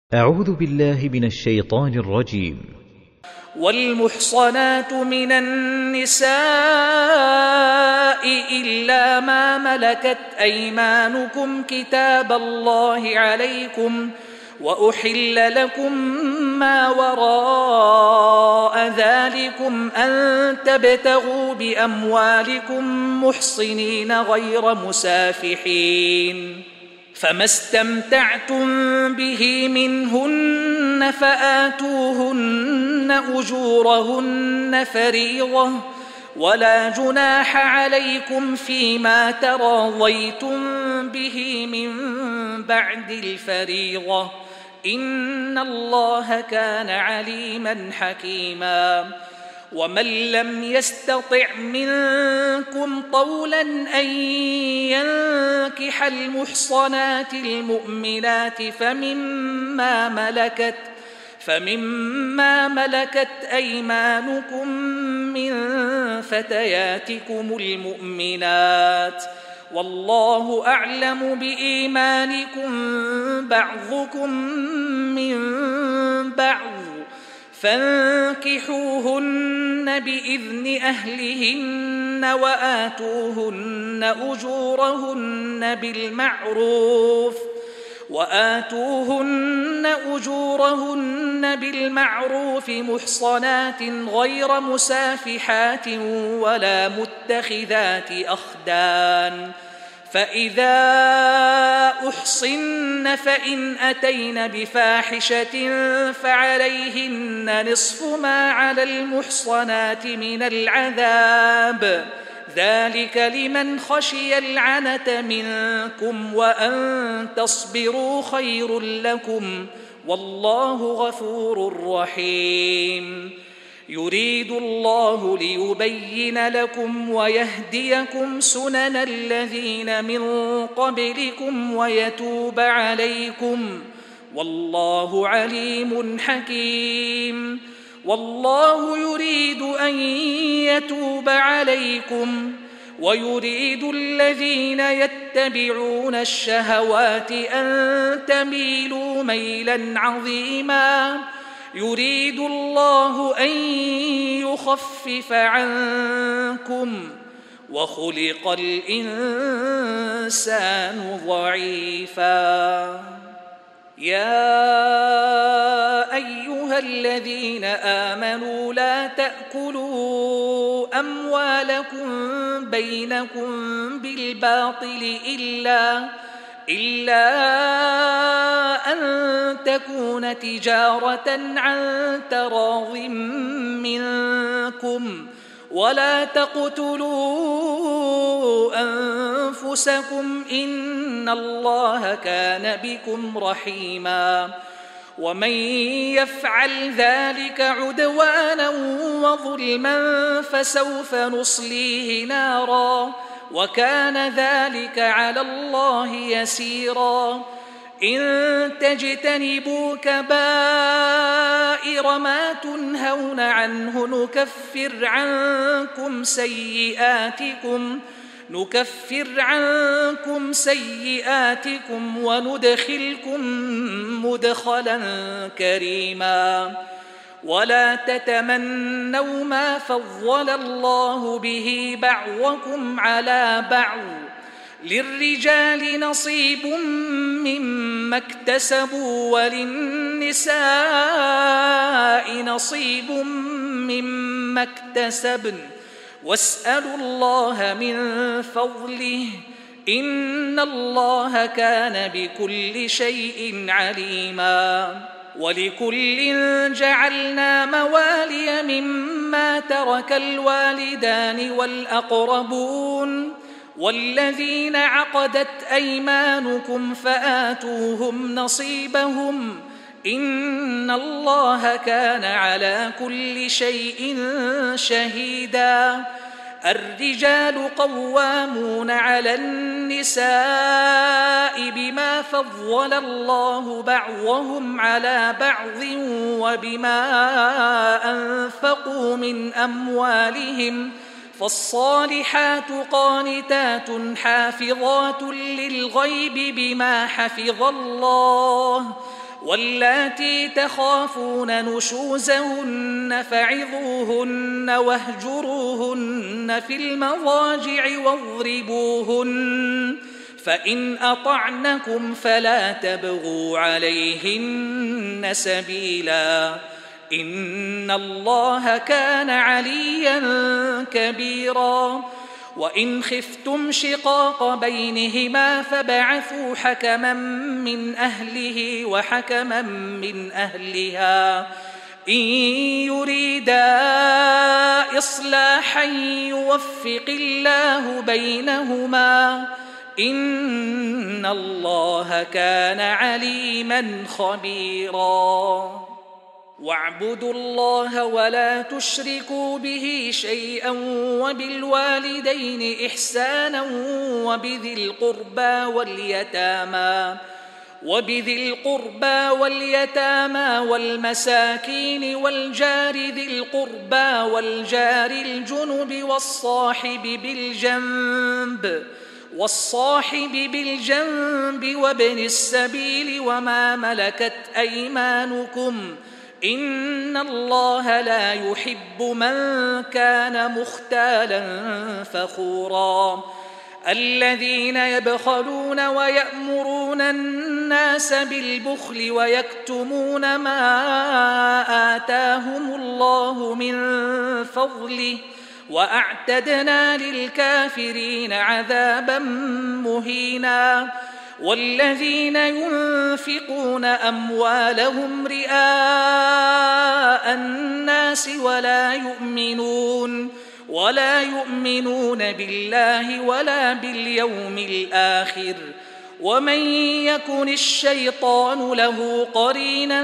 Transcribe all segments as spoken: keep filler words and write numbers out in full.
أعوذ بالله من الشيطان الرجيم. والمحصنات من النساء إلا ما ملكت أيمانكم كتاب الله عليكم وأحل لكم ما وراء ذلكم أن تبتغوا بأموالكم محصنين غير مسافحين، فما استمتعتم به منهن فآتوهن أجورهن فريضة، ولا جناح عليكم فيما تراضيتم به من بعد الفريضة، إن الله كان عليما حكيما. ومن لم يستطع منكم طولا أن ينكح المحصنات المؤمنات فمما ملكت فمما ملكت أيمانكم من فتياتكم المؤمنات، والله أعلم بإيمانكم بعضكم من بعض، فانكحوهن بإذن أهلهن وآتوهن أجورهن بالمعروف وآتوهن أجورهن بالمعروف محصنات غير مسافحات ولا متخذات أخدان، فإذا أحصن فإن أتين بفاحشة فعليهن نصف ما على المحصنات من العذاب، ذلك لمن خشي العنة منكم وأن تصبروا خير لكم، والله غفور رحيم. يريد الله ليبين لكم ويهديكم سنن الذين من قبلكم ويتوب عليكم، والله عليم حكيم. والله يريد أن يتوب عليكم ويريد الذين يتبعون الشهوات أن تميلوا ميلا عظيما، يريد الله أن يخفف عنكم وخلق الإنسان ضعيفا. يا أيها الذين آمنوا لا تأكلوا أموالكم بينكم بالباطل إلا إلا أن تكون تجارة عن تراض منكم، ولا تقتلوا أنفسكم إن الله كان بكم رحيما. ومن يفعل ذلك عدوانا وظلما فسوف نصليه نارا، وكان ذلك على الله يسيرا. إن تجتنبوا كبائر ما تنهون عنه نكفر عنكم سيئاتكم نكفر عنكم سيئاتكم وندخلكم مدخلا كريما. ولا تتمنوا ما فضل الله به بعضكم على بعض، للرجال نصيب مما اكتسبوا وللنساء نصيب مما اكتسبن، واسألوا الله من فضله إن الله كان بكل شيء عليما. ولكل جعلنا موالي مما ترك الوالدان والأقربون والذين عقدت أيمانكم فآتوهم نصيبهم، إن الله كان على كل شيء شهيدا. الرجال قوامون على النساء بما فضل الله بعضهم على بعض وبما أنفقوا من أموالهم، فالصالحات قانتات حافظات للغيب بما حفظ الله، واللاتي تخافون نشوزهن فعظوهن واهجروهن في المضاجع واضربوهن فإن أطعنكم فلا تبغوا عليهن سبيلا إن الله كان عليا كبيرا وإن خفتم شقاق بينهما فابعثوا حكما من أهله وحكما من أهلها إن يريدا إصلاحا يوفق الله بينهما إن الله كان عليما خبيرا واعبدوا الله ولا تشركوا به شيئا وبالوالدين إحسانا وبذي القربى واليتامى وبذي القربى واليتامى والمساكين والجار ذي القربى والجار الجنب والصاحب بالجنب والصاحب بالجنب وابن السبيل وما ملكت أيمانكم إن الله لا يحب من كان مختالا فخورا الذين يبخلون ويأمرون الناس بالبخل ويكتمون ما آتاهم الله من فضله وأعتدنا للكافرين عذابا مهينا والذين ينفقون أموالهم رئاء الناس ولا يؤمنون ولا يؤمنون بالله ولا باليوم الآخر ومن يكن الشيطان له قرينا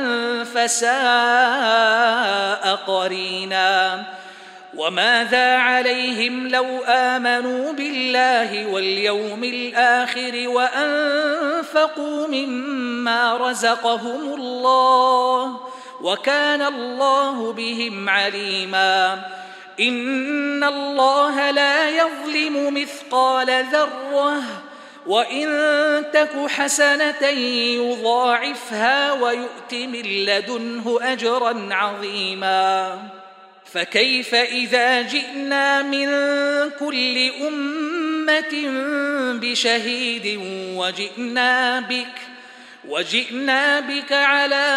فساء قرينا وماذا عليهم لو آمنوا بالله واليوم الآخر وأنفقوا مما رزقهم الله وكان الله بهم عليما إن الله لا يظلم مثقال ذرة وإن تك حسنة يضاعفها ويؤت من لدنه أجرا عظيما فكيف إذا جئنا من كل أمة بشهيد وجئنا بك وجئنا بك على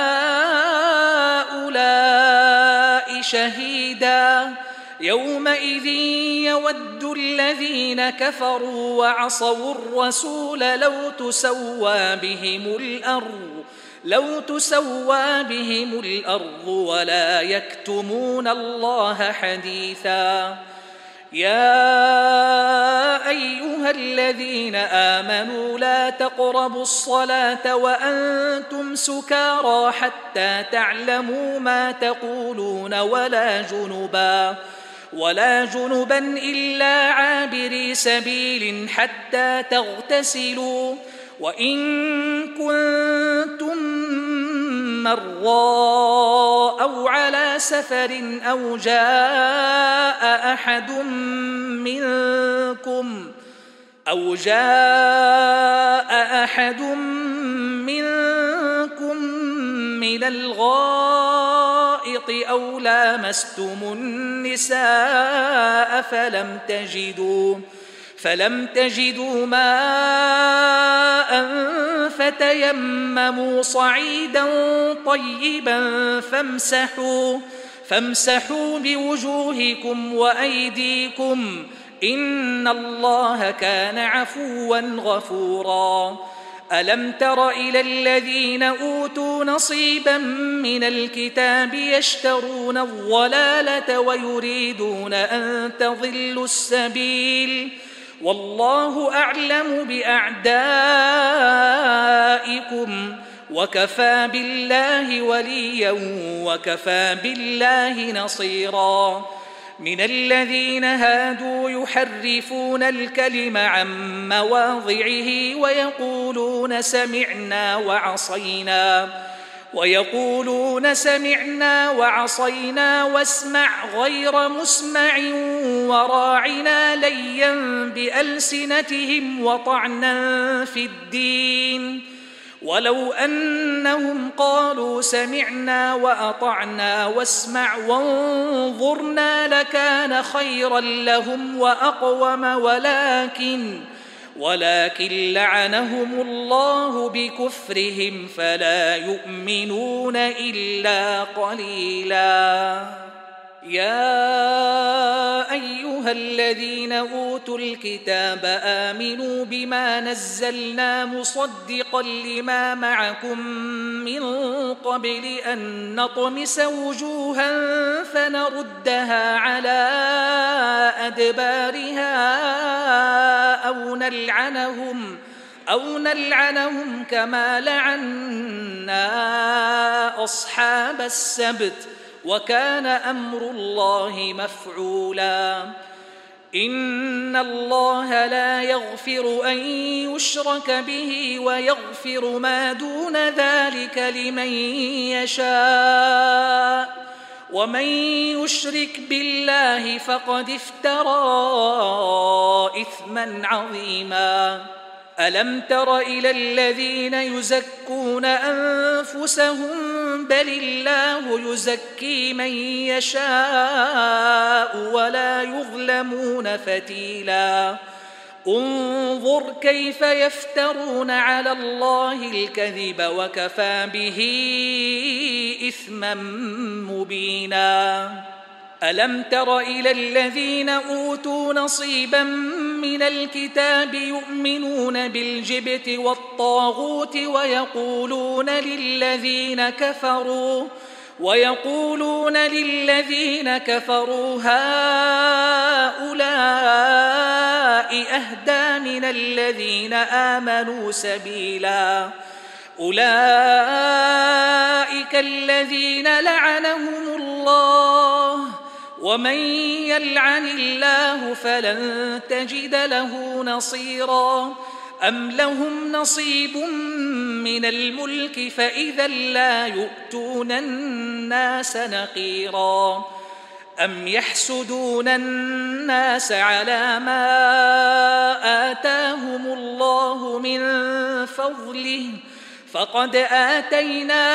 هؤلاء شهيدا يومئذ يود الذين كفروا وعصوا الرسول لو تسوى بهم الأرض لو تسوى بهم الأرض ولا يكتمون الله حديثا يا أيها الذين آمنوا لا تقربوا الصلاة وأنتم سكارى حتى تعلموا ما تقولون ولا جنبا ولا جنبا إلا عابري سبيل حتى تغتسلوا وإن كنتم مرضى أو على سفر أو جاء أحد منكم أو جاء أحد منكم من الغائط أو لامستم النساء فلم تجدوا فلم تجدوا ماء فتيمموا صعيدا طيبا فامسحوا فامسحوا بوجوهكم وأيديكم إن الله كان عفوا غفورا ألم تر إلى الذين أوتوا نصيبا من الكتاب يشترون الضلالة ويريدون أن تضلوا السبيل والله أعلم بأعدائكم وكفى بالله وليا وكفى بالله نصيرا من الذين هادوا يحرفون الكلم عن مواضعه ويقولون سمعنا وعصينا ويقولون سمعنا وعصينا واسمع غير مسمع وراعنا ليا بألسنتهم وطعنا في الدين ولو أنهم قالوا سمعنا وأطعنا واسمع وانظرنا لكان خيرا لهم وأقوم ولكن ولكن لعنهم الله بكفرهم فلا يؤمنون إلا قليلا. يا أيها الذين أوتوا الكتاب آمنوا بما نزلنا مصدقا لما معكم من قبل أن نطمس وجوها فنردها على أدبارها أو نلعنهم أو نلعنهم كما لعنا أصحاب السبت وكان أمر الله مفعولا. إن الله لا يغفر أن يشرك به ويغفر ما دون ذلك لمن يشاء ومن يشرك بالله فقد افترى إثما عظيما. ألم تر إلى الذين يزكون أنفسهم بل الله يزكي من يشاء ولا يظلمون فتيلا. انظر كيف يفترون على الله الكذب وكفى به إثما مبينا. ألم تر إلى الذين أوتوا نصيبا من الكتاب يؤمنون بالجبت والطاغوت ويقولون للذين كفروا ويقولون للذين كفروا هؤلاء أهدى من الذين آمنوا سبيلا. أولئك الذين لعنهم الله ومن يلعن الله فلن تجد له نصيرا. أم لهم نصيب من الملك فإذا لا يؤتون الناس نقيرا. أم يحسدون الناس على ما آتاهم الله من فضله فقد آتينا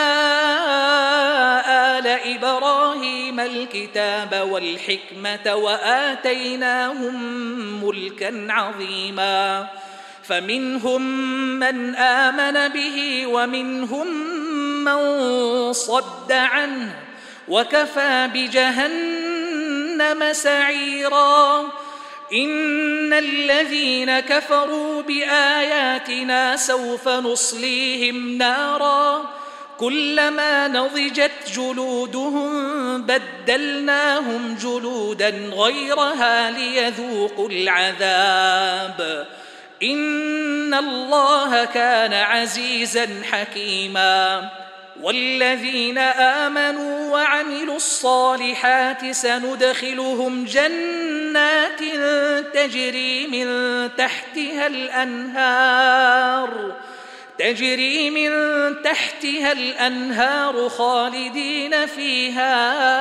آل إبراهيم الكتاب والحكمة وآتيناهم ملكا عظيما. فمنهم من آمن به ومنهم من صد عنه وكفى بجهنم سعيرا. إن الذين كفروا بآياتنا سوف نصليهم نارا كلما نضجت جلودهم بدلناهم جلودا غيرها ليذوقوا العذاب. إن الله كان عزيزا حكيما. والذين آمنوا وعملوا الصالحات سندخلهم جنات تجري من تحتها الأنهار تجري من تحتها الأنهار خالدين فيها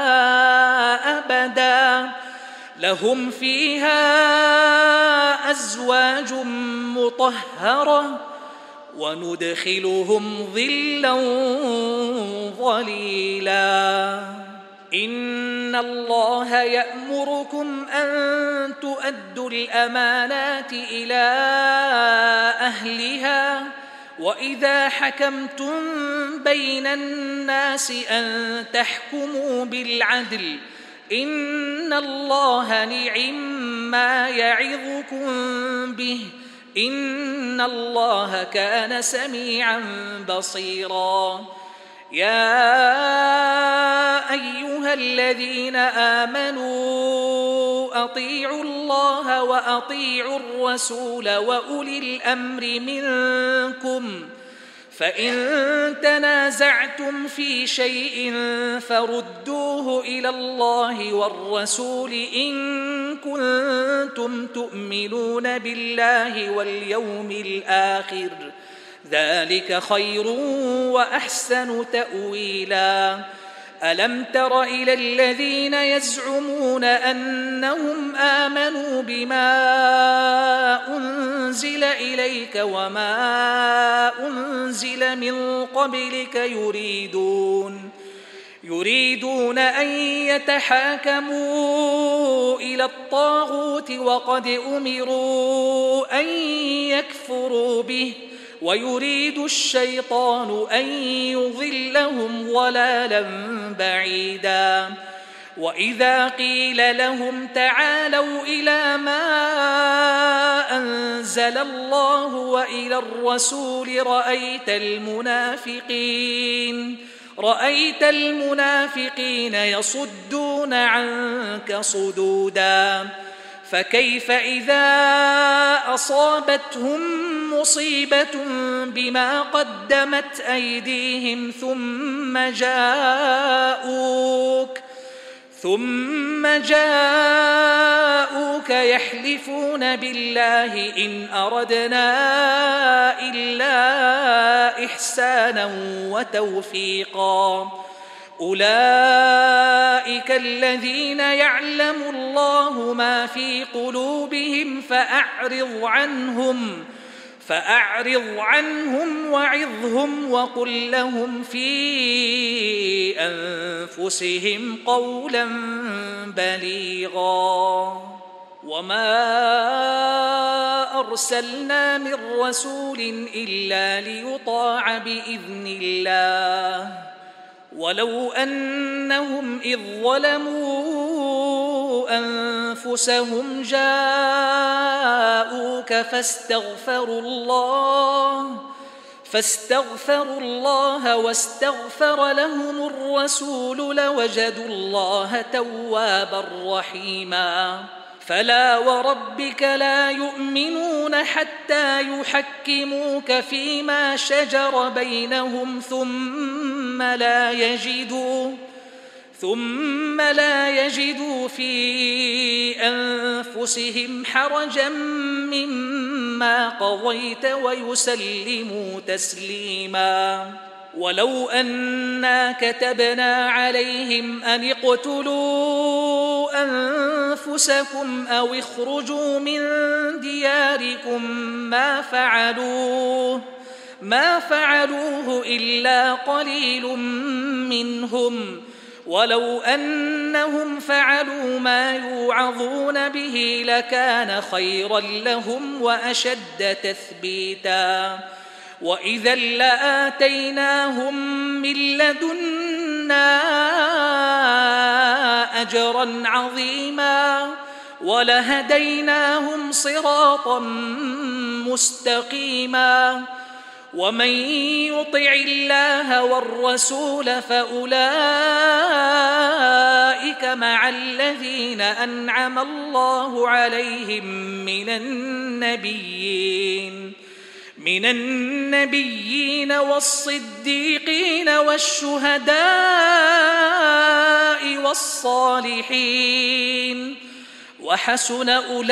أبدا لهم فيها أزواج مطهرة وندخلهم ظلا ظليلا. إن الله يأمركم أن تؤدوا الأمانات إلى أهلها وإذا حكمتم بين الناس أن تحكموا بالعدل إن الله نعم يعظكم به إن الله كان سميعا بصيرا. يا أيها الذين آمنوا أطيعوا الله وأطيعوا الرسول وأولي الأمر منكم فإن تنازعتم في شيء فردوه إلى الله والرسول إن كنتم تؤمنون بالله واليوم الآخر ذلك خير وأحسن تأويلا. ألم تر إلى الذين يزعمون أنهم آمنوا بما أنزل إليك وما أنزل من قبلك يريدون يريدون أن يتحاكموا إلى الطاغوت وقد أمروا أن يكفروا به ويريد الشيطان أن يضلهم ضلالا بعيدا وإذا قيل لهم تعالوا إلى ما أنزل الله وإلى الرسول رأيت المنافقين رأيت المنافقين يصدون عنك صدودا فكيف إذا أصابتهم مصيبة بما قدمت أيديهم ثم جاءوك ثم جاءوك يحلفون بالله إن أردنا إلا إحسانا وتوفيقا أولئك الذين يعلم الله ما في قلوبهم فأعرض عنهم فأعرض عنهم وعظهم وقل لهم في أنفسهم قولا بليغا وما أرسلنا من رسول إلا ليطاع بإذن الله ولو أنهم إذ ظلموا أنفسهم جاءوك فاستغفروا الله فاستغفروا الله واستغفر لهم الرسول لوجدوا الله توابا رحيما فلا وربك لا يؤمنون حتى يحكموك فيما شجر بينهم ثم لا يجدوا ثم لا يجدوا في أنفسهم حرجا مما قضيت ويسلموا تسليما ولو أنا كتبنا عليهم أن اقتلوا أنفسكم أو اخرجوا من دياركم ما فعلوه ما فعلوه إلا قليل منهم ولو أنهم فعلوا ما يوعظون به لكان خيرا لهم وأشد تثبيتا وإذا لآتيناهم من لدنا أجرا عظيما ولهديناهم صراطا مستقيما ومن يطع الله والرسول فأولئك مع الذين أنعم الله عليهم من النبيين من النبيين والصديقين والشهداء والصالحين وحسن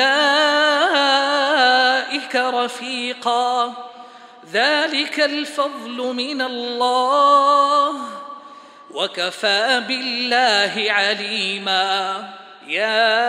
أولئك رفيقا ذلك الفضل من الله وكفى بالله عليما يا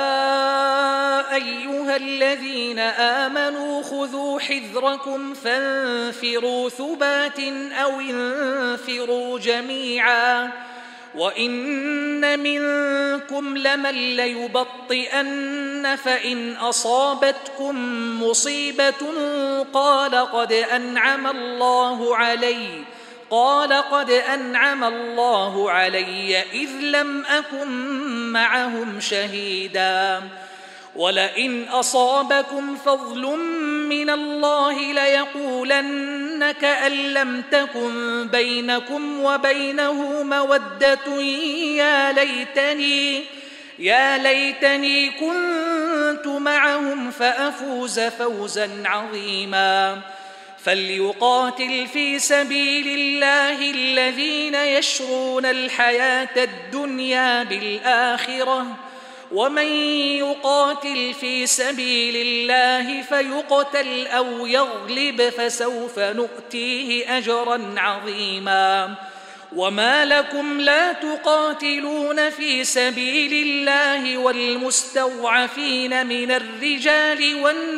أيها الذين آمنوا خذوا حذركم فانفروا ثبات أو انفروا جميعا وإن منكم لمن ليبطئن فإن أصابتكم مصيبة قال قد أنعم الله علي قال قد أنعم الله علي إذ لم أكن معهم شهيدا ولئن أصابكم فضل من الله ليقولن كأن لم تكن بينكم وبينه مودة يا ليتني يا ليتني كنت معهم فأفوز فوزا عظيما فليقاتل في سبيل الله الذين يشرون الحياة الدنيا بالآخرة ومن يقاتل في سبيل الله فيقتل أو يغلب فسوف نؤتيه أجرا عظيما وما لكم لا تقاتلون في سبيل الله والمستضعفين من الرجال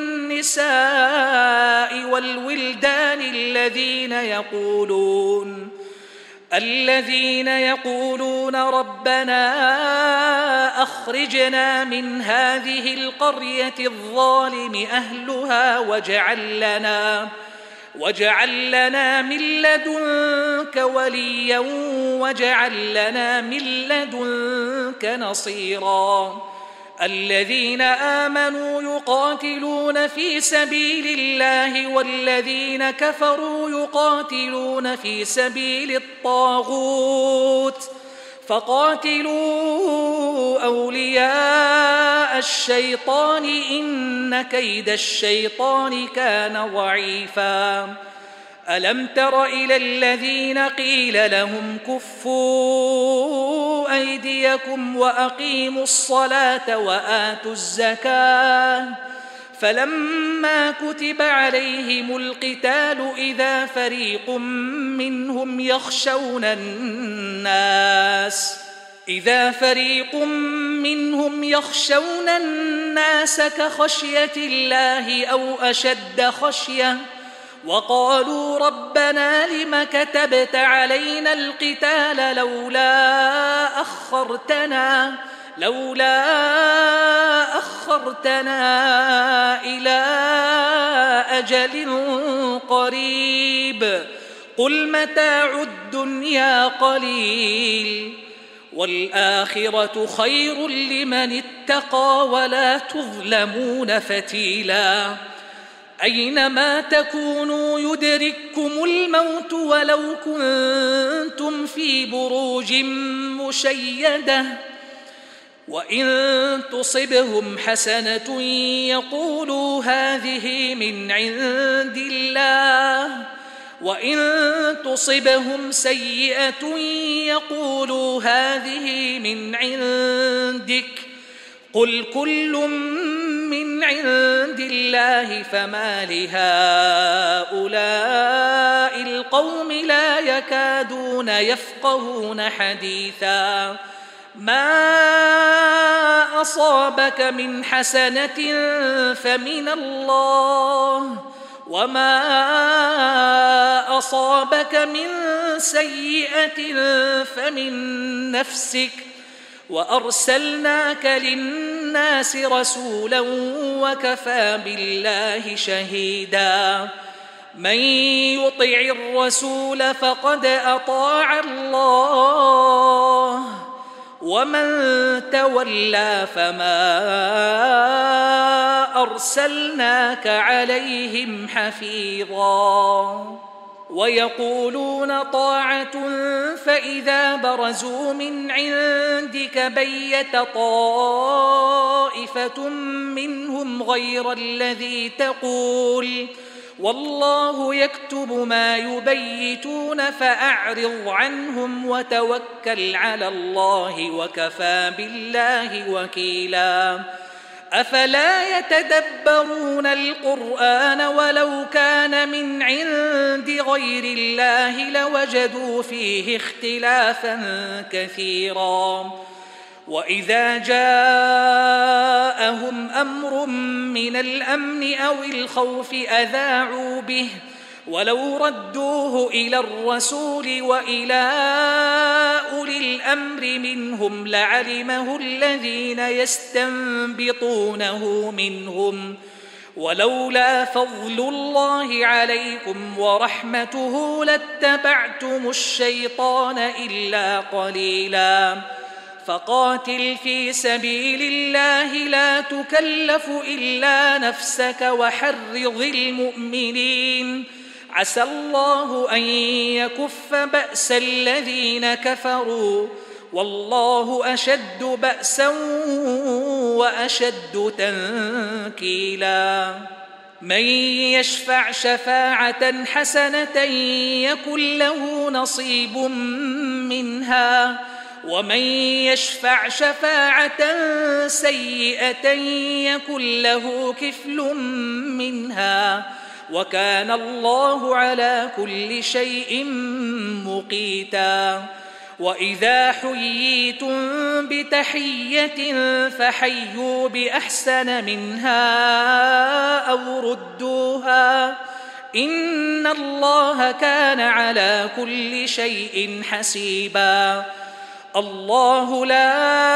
والنساء والولدان الذين يقولون الذين يقولون ربنا أخرجنا من هذه القرية الظالم أهلها واجعل لنا واجعل لنا من لدنك وليا واجعل لنا من لدنك نصيرا الذين آمنوا يقاتلون في سبيل الله والذين كفروا يقاتلون في سبيل الطاغوت فقاتلوا أولياء الشيطان إن كيد الشيطان كان ضعيفا ألم تر إلى الذين قيل لهم كفوا أيديكم وأقيموا الصلاة وآتوا الزكاة فلما كتب عليهم القتال إذا فريق منهم يخشون الناس إذا فريق منهم يخشون الناس كخشية الله أو أشد خشية وقالوا ربنا لم كتبت علينا القتال لولا أخرتنا لولا أخرتنا إلى أجل قريب قل متاع الدنيا قليل والآخرة خير لمن اتقى ولا تظلمون فتيلا أينما تكونوا يدرككم الموت ولو كنتم في بروج مشيدة وإن تصبهم حسنة يقولوا هذه من عند الله وإن تصبهم سيئة يقولوا هذه من عندك قل كل من عند الله فما لهؤلاء القوم لا يكادون يفقهون حديثا ما أصابك من حسنة فمن الله وما أصابك من سيئة فمن نفسك وأرسلناك للناس رسولا وكفى بالله شهيدا من يطع الرسول فقد أطاع الله ومن تولى فما أرسلناك عليهم حفيظا ويقولون طاعة فإذا برزوا من عندك بيت طائفة منهم غير الذي تقول والله يكتب ما يبيتون فأعرض عنهم وتوكل على الله وكفى بالله وكيلا أفلا يتدبرون القرآن ولو كان من عند غير الله لوجدوا فيه اختلافا كثيرا وإذا جاءهم أمر من الأمن أو الخوف أذاعوا به ولو ردوه إلى الرسول وإلى أولي الأمر منهم لعلمه الذين يستنبطونه منهم ولولا فضل الله عليكم ورحمته لاتبعتم الشيطان إلا قليلا فقاتل في سبيل الله لا تكلف إلا نفسك وحرض المؤمنين عسى الله أن يكف بأس الذين كفروا والله أشد بأسا وأشد تنكيلا من يشفع شفاعة حسنة يكن له نصيب منها ومن يشفع شفاعة سيئة يكن له كفل منها وكان الله على كل شيء مقيتا. وإذا حييتم بتحية فحيوا بأحسن منها أو ردوها إن الله كان على كل شيء حسيبا. الله لا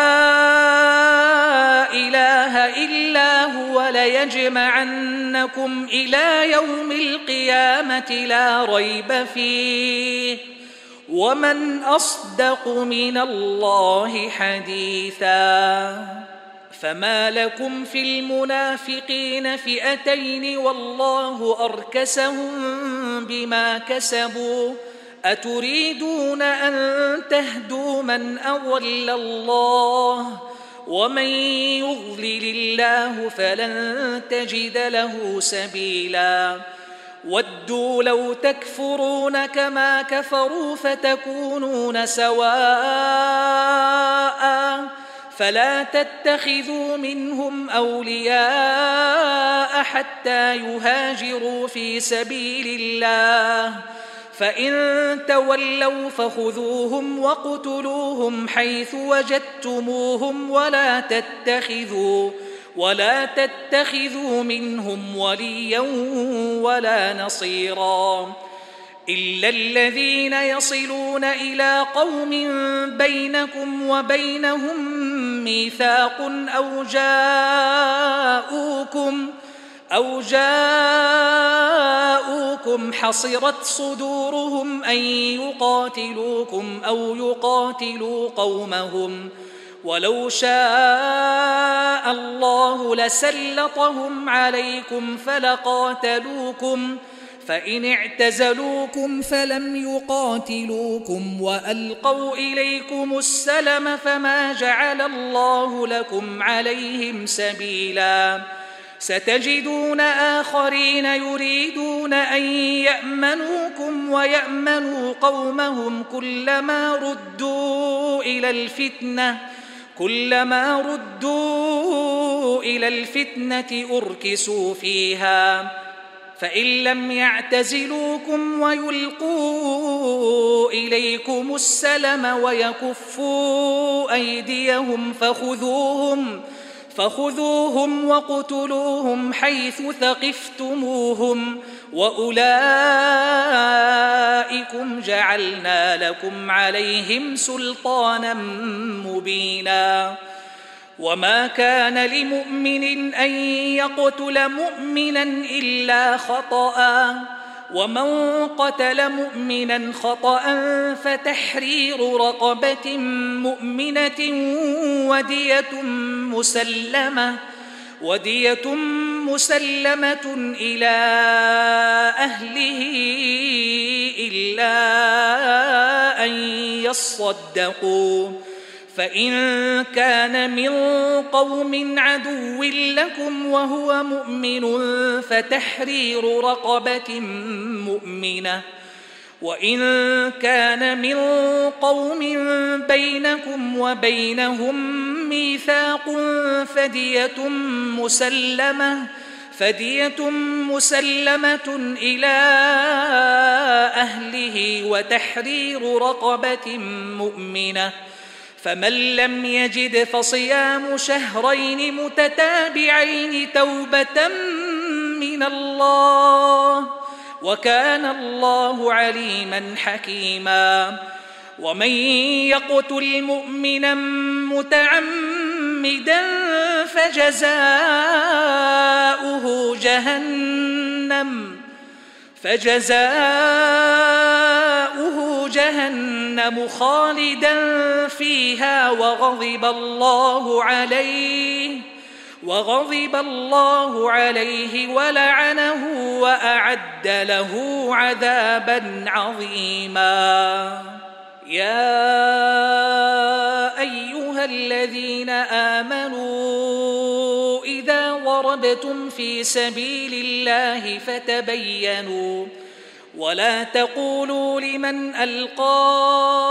إله إلا هو ليجمعنكم إلى يوم القيامة لا ريب فيه ومن أصدق من الله حديثا. فما لكم في المنافقين فئتين والله أركسهم بما كسبوا أتريدون أن تهدوا من أضل الله ومن يضلل الله فلن تجد له سبيلا. ودوا لو تكفرون كما كفروا فتكونون سواء فلا تتخذوا منهم أولياء حتى يهاجروا في سبيل الله فإن تولوا فخذوهم واقتلوهم حيث وجدتموهم ولا تتخذوا ولا تتخذوا منهم وليا ولا نصيرا إلا الذين يصلون إلى قوم بينكم وبينهم ميثاق أو جاءوكم أو جاءوكم حصرت صدورهم أن يقاتلوكم أو يقاتلوا قومهم ولو شاء الله لسلطهم عليكم فلقاتلوكم فإن اعتزلوكم فلم يقاتلوكم وألقوا إليكم السلم فما جعل الله لكم عليهم سبيلا. ستجدون آخرين يريدون أن يأمنوكم ويأمنوا قومهم كلما ردوا إلى الفتنة كلما ردوا إلى الفتنة أركسوا فيها فإن لم يعتزلوكم ويلقوا إليكم السلم ويكفوا أيديهم فخذوهم فخذوهم واقتلوهم حيث ثقفتموهم وأولئكم جعلنا لكم عليهم سلطانا مبينا. وما كان لمؤمن أن يقتل مؤمنا إلا خطأ ومن قتل مؤمنا خطأ فتحرير رقبة مؤمنة ودية مسلمة ودية مسلمة إلى أهله إلا أن يصدقوا فإن كان من قوم عدو لكم وهو مؤمن فتحرير رقبة مؤمنة وإن كان من قوم بينكم وبينهم ميثاق فدية مسلمة فدية مسلمة إلى أهله وتحرير رقبة مؤمنة فمن لم يجد فصيام شهرين متتابعين توبة من الله وكان الله عليما حكيما. ومن يقتل مؤمنا متعمدا فجزاؤه جهنم فجزاؤه جهنم خالدا فيها وغضب الله عليه وغضب الله عليه ولعنه وأعد له عذابا عظيما. يا أيها الذين آمنوا إذا ضربتم في سبيل الله فتبينوا ولا تقولوا لمن ألقى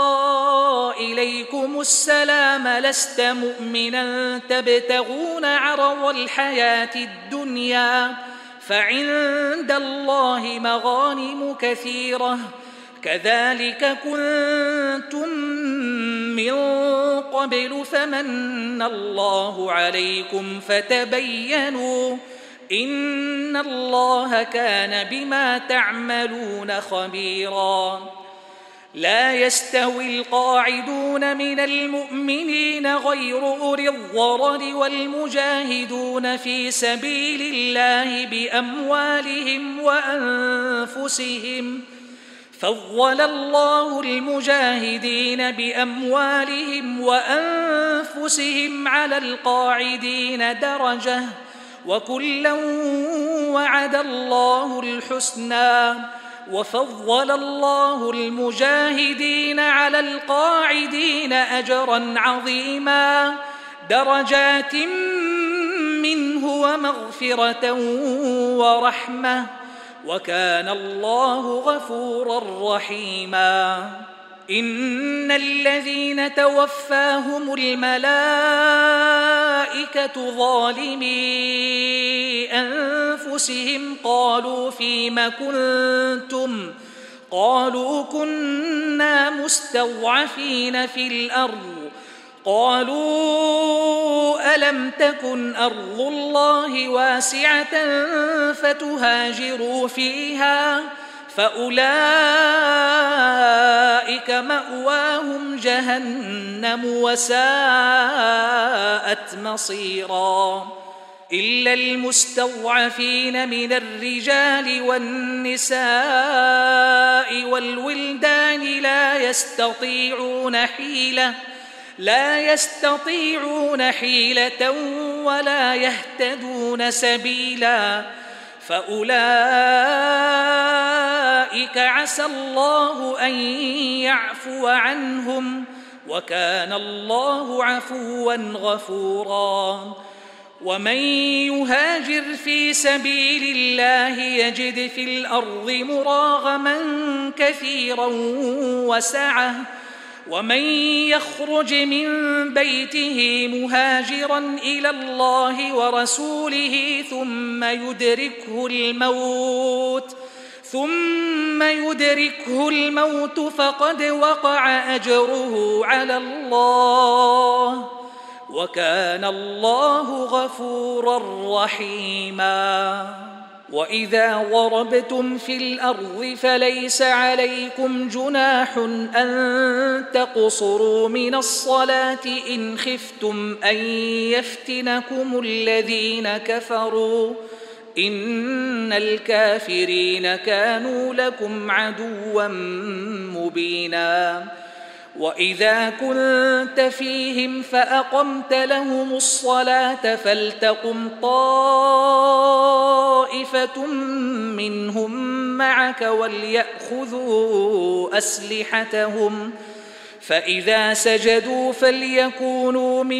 إليكم السلام لست مؤمنا تبتغون عرض الحياة الدنيا فعند الله مغانم كثيرة كذلك كنتم من قبل فمن الله عليكم فتبينوا إن الله كان بما تعملون خبيرا. لا يستوي القاعدون من المؤمنين غير أولي الضرر والمجاهدون في سبيل الله بأموالهم وأنفسهم فضل الله المجاهدين بأموالهم وأنفسهم على القاعدين درجة وكلا وعد الله الحسنى وفضل الله المجاهدين على القاعدين أجرا عظيما درجات منه ومغفرة ورحمة وكان الله غفورا رحيما. إن الذين توفاهم الملائكة ظالمي أنفسهم قالوا فيم كنتم قالوا كنا مستضعفين في الأرض قالوا ألم تكن أرض الله واسعة فتهاجروا فيها فأولئك مأواهم جهنم وساءت مصيرا. إلا المستضعفين من الرجال والنساء والولدان لا يستطيعون حيلة لا يستطيعون حيلة ولا يهتدون سبيلا فأولئك عسى الله أن يعفو عنهم وكان الله عفوا غفورا. ومن يهاجر في سبيل الله يجد في الأرض مراغما كثيرا وسعة ومن يخرج من بيته مهاجرا إلى الله ورسوله ثم يدركه الموت ثم يدركه الموت فقد وقع أجره على الله وكان الله غفورا رحيما. وإذا ضربتم في الأرض فليس عليكم جناح أن تقصروا من الصلاة إن خفتم أن يفتنكم الذين كفروا إن الكافرين كانوا لكم عدوا مبينا. وإذا كنت فيهم فأقمت لهم الصلاة فلتقم طائفة منهم معك وليأخذوا أسلحتهم فإذا سجدوا فليكونوا من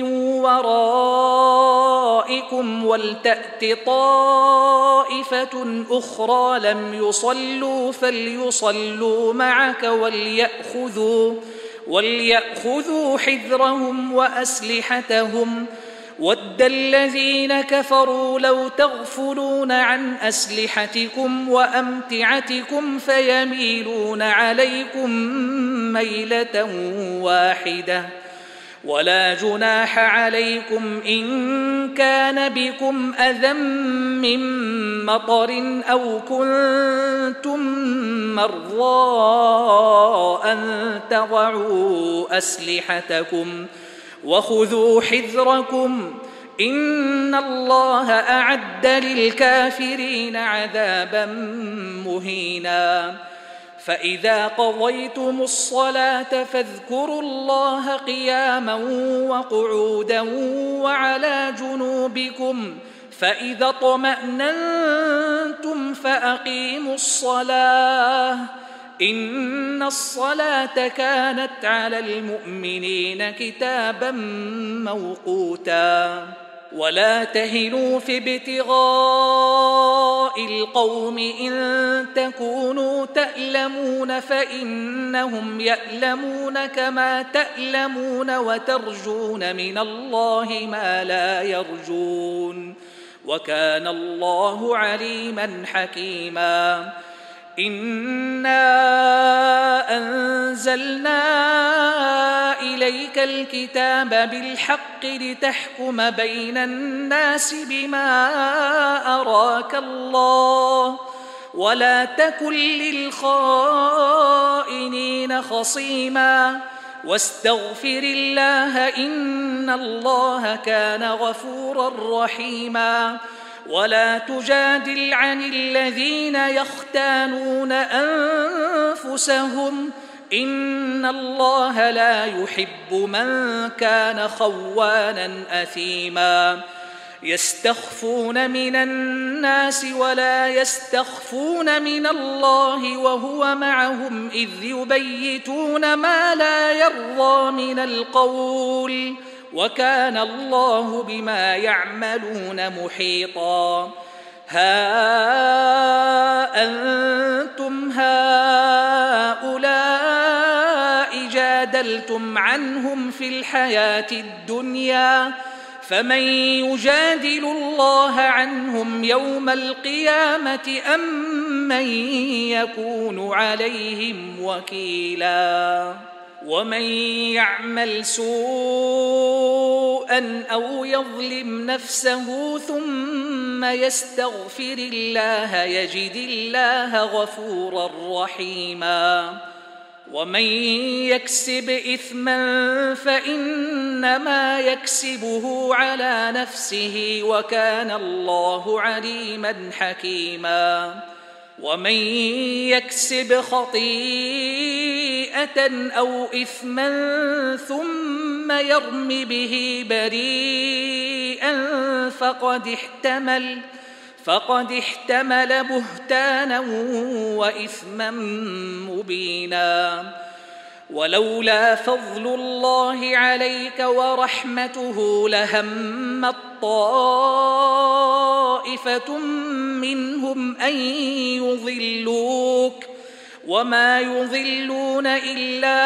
ورائكم ولتأت طائفة أخرى لم يصلوا فليصلوا معك وليأخذوا وليأخذوا حذرهم وأسلحتهم ود الذين كفروا لو تغفلون عن أسلحتكم وأمتعتكم فيميلون عليكم ميلة واحدة ولا جناح عليكم إن كان بكم أذى من مطر أو كنتم مرضى أن تضعوا أسلحتكم وخذوا حذركم إن الله أعد للكافرين عذابا مهينا. فإذا قضيتم الصلاة فاذكروا الله قياما وقعودا وعلى جنوبكم فإذا اطمأننتم فأقيموا الصلاة إن الصلاة كانت على المؤمنين كتابا موقوتا. ولا تهنوا في ابتغاء القوم إن تكونوا تألمون فإنهم يألمون كما تألمون وترجون من الله ما لا يرجون وكان الله عليما حكيما. إنا أنزلنا إليك الكتاب بالحق لتحكم بين الناس بما أراك الله ولا تكن للخائنين خصيما واستغفر الله إن الله كان غفورا رحيما. ولا تجادل عن الذين يختانون أنفسهم إن الله لا يحب من كان خوانا أثيما. يستخفون من الناس ولا يستخفون من الله وهو معهم إذ يبيتون ما لا يرضى من القول وكان الله بما يعملون محيطا. ها أنتم هؤلاء جادلتم عنهم في الحياة الدنيا فمن يجادل الله عنهم يوم القيامة أم من يكون عليهم وكيلا. ومن يعمل سوءا أو يظلم نفسه ثم يستغفر الله يجد الله غفورا رحيما. ومن يكسب إثما فإنما يكسبه على نفسه وكان الله عليما حكيما. ومن يكسب خطيئة أو إثما ثم يرم به بريئا فقد احتمل فقد احتمل بهتانا وإثما مبينا. ولولا فضل الله عليك ورحمته لهمت طائفة منهم أن يضلوك وما يضلون إلا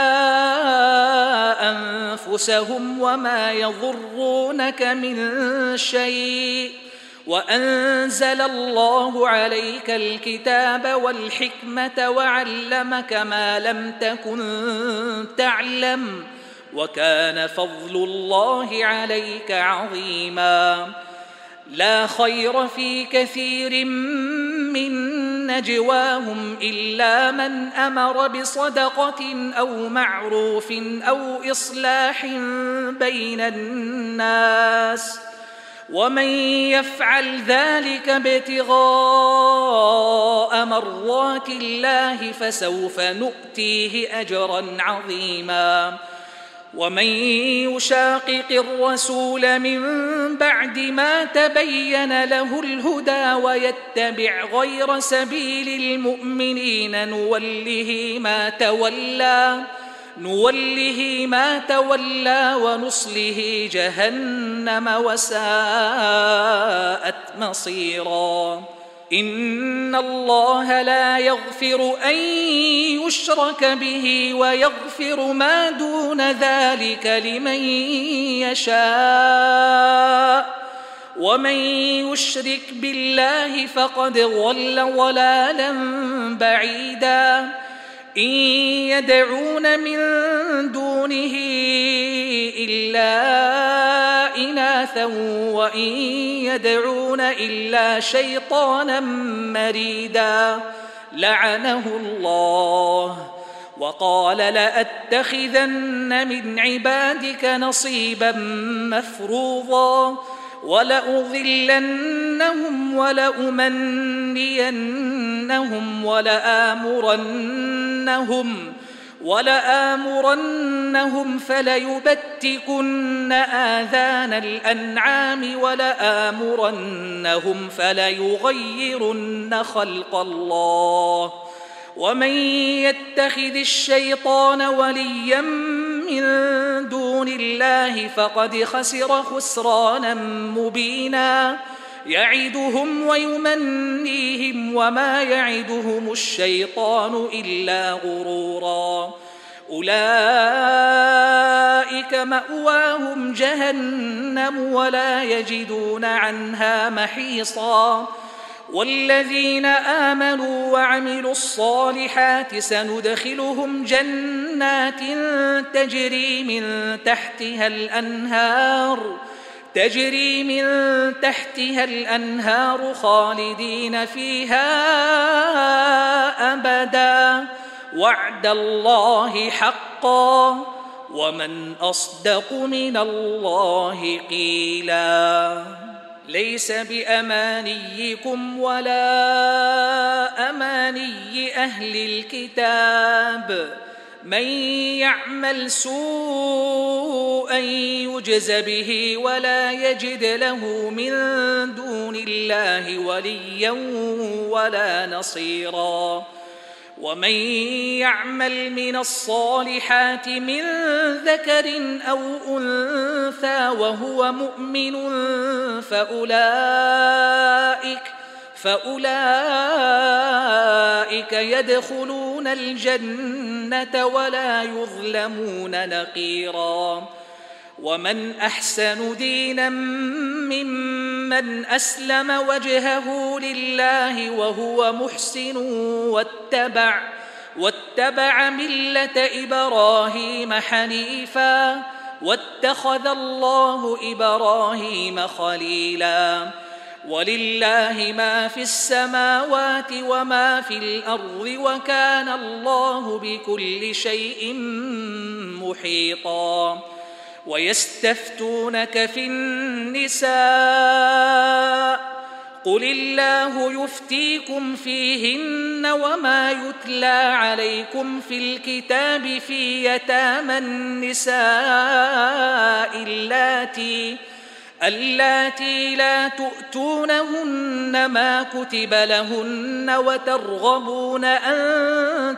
أنفسهم وما يضرونك من شيء وأنزل الله عليك الكتاب والحكمة وعلمك ما لم تكن تعلم وكان فضل الله عليك عظيما. لا خير في كثير من نجواهم إلا من أمر بصدقة أو معروف أو إصلاح بين الناس ومن يفعل ذلك ابتغاء مرضات الله فسوف نؤتيه أجرا عظيما. ومن يشاقق الرسول من بعد ما تبين له الهدى ويتبع غير سبيل المؤمنين نوله ما تولى نوله ما تولى ونصله جهنم وساءت مصيرا. إن الله لا يغفر أن يشرك به ويغفر ما دون ذلك لمن يشاء ومن يشرك بالله فقد ضل ضلالا بعيدا. إن يدعون من دونه إلا إناثا وإن يدعون إلا شيطانا مريدا لعنه الله وقال لأتخذن من عبادك نصيبا مفروضا ولأضلنهم ولأمنينهم ولآمرنهم ولآمرنهم فليبتكن آذان الأنعام ولآمرنهم فليغيرن خلق الله. ومن يتخذ الشيطان وليا من دون الله فقد خسر خسرانا مبينا. يعدهم ويمنيهم وما يعدهم الشيطان إلا غرورا. أولئك أولئك مأواهم جهنم ولا يجدون عنها محيصا والذين آمنوا وعملوا الصالحات سندخلهم جنات تجري من تحتها الأنهار تجري من تحتها الأنهار خالدين فيها أبدا وعد الله حقا ومن أصدق من الله قيلا ليس بأمانيكم ولا أماني أهل الكتاب من يعمل سوءا يجز به ولا يجد له من دون الله وليا ولا نصيرا ومن يعمل من الصالحات من ذكر أو أنثى وهو مؤمن فأولئك فأولئك يدخلون الجنة ولا يظلمون نقيرا ومن أحسن دينا ممن أسلم وجهه لله وهو محسن واتبع واتبع ملة إبراهيم حنيفا واتخذ الله إبراهيم خليلا ولله ما في السماوات وما في الأرض وكان الله بكل شيء محيطا ويستفتونك في النساء قل الله يفتيكم فيهن وما يتلى عليكم في الكتاب في يتامى النساء اللاتي اللاتي لا تؤتونهن ما كتب لهن وترغبون أن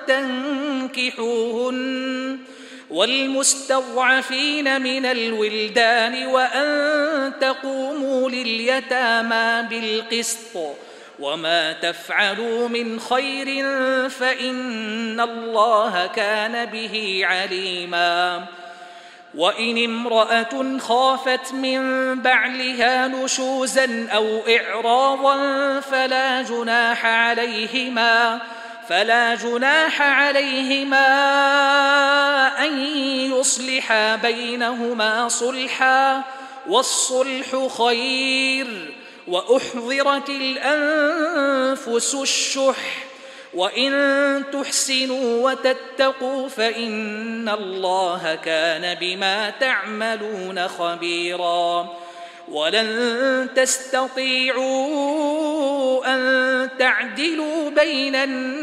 تنكحوهن والمستضعفين من الولدان وأن تقوموا لليتامى بالقسط وما تفعلوا من خير فإن الله كان به عليما وإن امرأة خافت من بعلها نشوزا أو إعراضا فلا جناح عليهما فلا جناح عليهما أن يصلحا بينهما صلحا والصلح خير وأحضرت الأنفس الشح وإن تحسنوا وتتقوا فإن الله كان بما تعملون خبيرا ولن تستطيعوا أن تعدلوا بين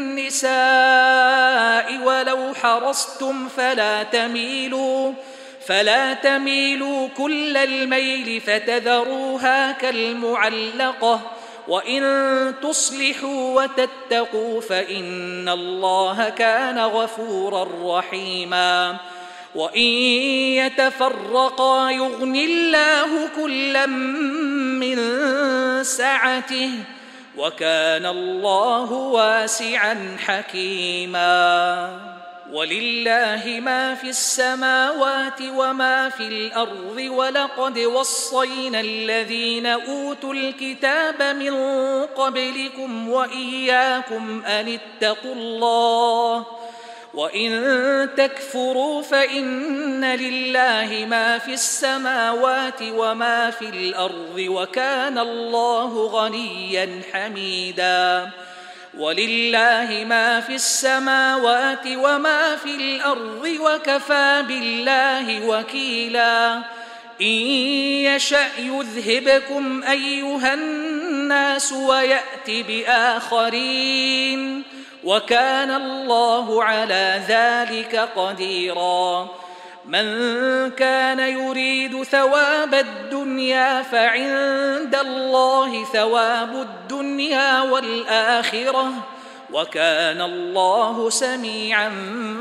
النساء ولو حرصتم فلا تميلوا فلا تميلوا كل الميل فتذروها كالمعلقة وإن تصلحوا وتتقوا فإن الله كان غفورا رحيما وإن يتفرقا يغن الله كلا من سعته وكان الله واسعا حكيما ولله ما في السماوات وما في الأرض ولقد وصينا الذين أوتوا الكتاب من قبلكم وإياكم أن اتقوا الله وإن تكفروا فإن لله ما في السماوات وما في الأرض وكان الله غنيا حميدا ولله ما في السماوات وما في الأرض وكفى بالله وكيلا إن يشأ يذهبكم أيها الناس ويأت بآخرين وكان الله على ذلك قديرا من كان يريد ثواب الدنيا فعند الله ثواب الدنيا والآخرة وكان الله سميعا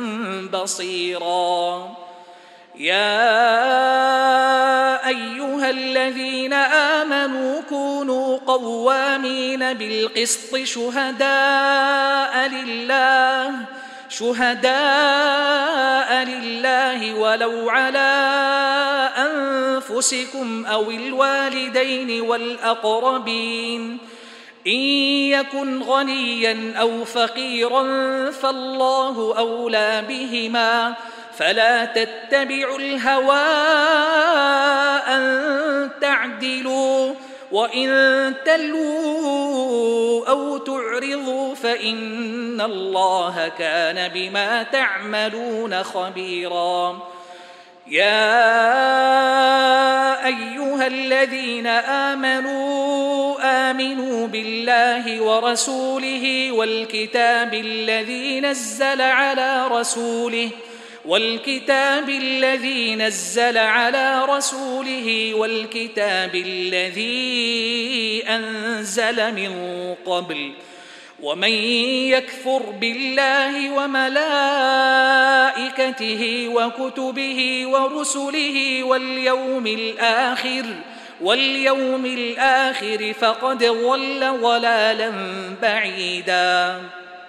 بصيرا يا أيها الذين آمنوا كونوا قوامين بالقسط شهداء لله شهداء لله ولو على أنفسكم أو الوالدين والأقربين إن يكن غنيا أو فقيرا فالله أولى بهما فلا تتبعوا الهوى أن تعدلوا وإن تلووا أو تعرضوا فإن الله كان بما تعملون خبيرا. يا أيها الذين آمنوا آمنوا بالله ورسوله والكتاب الذي نزل على رسوله والكتاب الذي نزل على رسوله والكتاب الذي أنزل من قبل ومن يكفر بالله وملائكته وكتبه ورسله واليوم الآخر واليوم الآخر فقد ضل ضلالا بعيدا.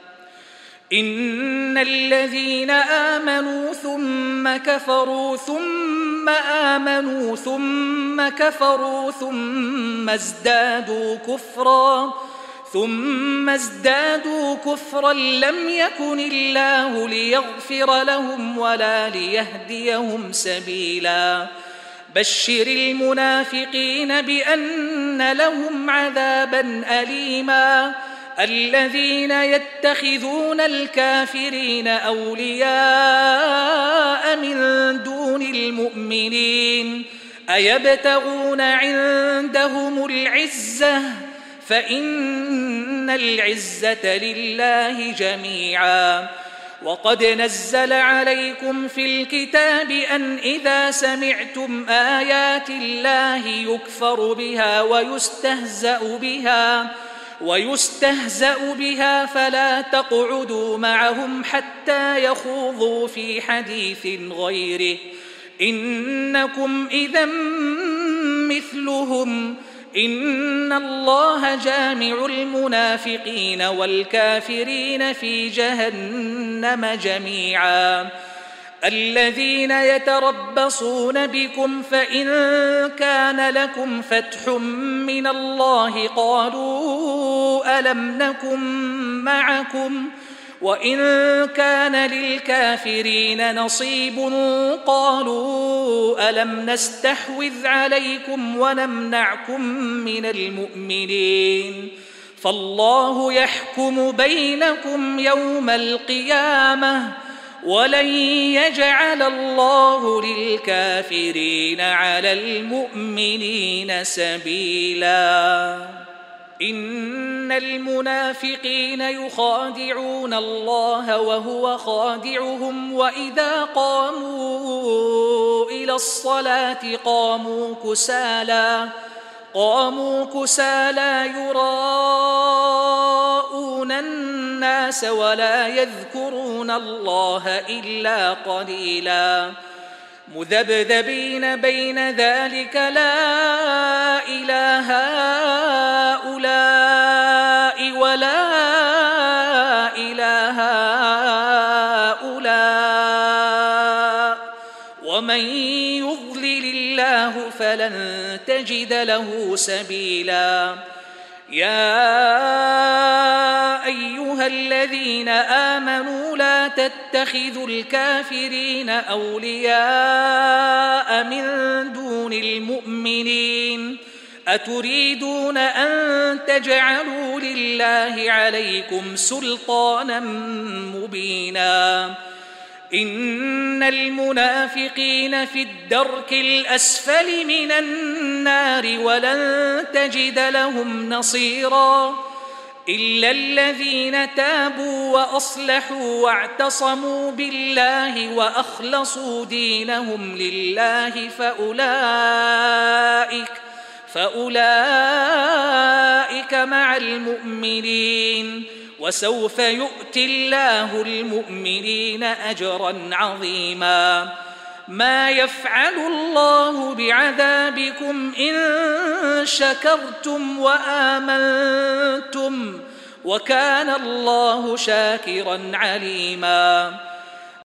إن الذين آمنوا ثم كفروا ثم آمنوا ثم كفروا ثم ازدادوا كفرا ثم ازدادوا كفرا لم يكن الله ليغفر لهم ولا ليهديهم سبيلا. بشر المنافقين بأن لهم عذابا أليما. الذين يتخذون الكافرين أولياء من دون المؤمنين أيبتغون عندهم العزة فإن العزة لله جميعا. وقد نزل عليكم في الكتاب أن إذا سمعتم آيات الله يكفر بها ويستهزأ بها ويستهزأ بها فلا تقعدوا معهم حتى يخوضوا في حديث غيره إنكم إذا مثلهم إن الله جامع المنافقين والكافرين في جهنم جميعا. الذين يتربصون بكم فإن كان لكم فتح من الله قالوا ألم نكن معكم وإن كان للكافرين نصيب قالوا ألم نستحوذ عليكم ونمنعكم من المؤمنين فالله يحكم بينكم يوم القيامة ولن يجعل الله للكافرين على المؤمنين سبيلا. إن المنافقين يخادعون الله وهو خادعهم وإذا قاموا إلى الصلاة قاموا كسالى قاموا كسالى يراءون الناس ولا يذكرون الله إلا قليلا. مذبذبين بين ذلك لا إله هؤلاء ولا إله هؤلاء ومن يضلل الله فلن تجد له سبيلا. يا أيها الذين آمنوا لا تتخذوا الكافرين أولياء من دون المؤمنين أتريدون أن تجعلوا لله عليكم سلطانا مبينا. إن المنافقين في الدرك الأسفل من النار ولن تجد لهم نصيرا إلا الذين تابوا وأصلحوا واعتصموا بالله وأخلصوا دينهم لله فأولئك فأولئك مع المؤمنين وسوف يؤتي الله المؤمنين أجرا عظيما. ما يفعل الله بعذابكم إن شكرتم وآمنتم وكان الله شاكرا عليما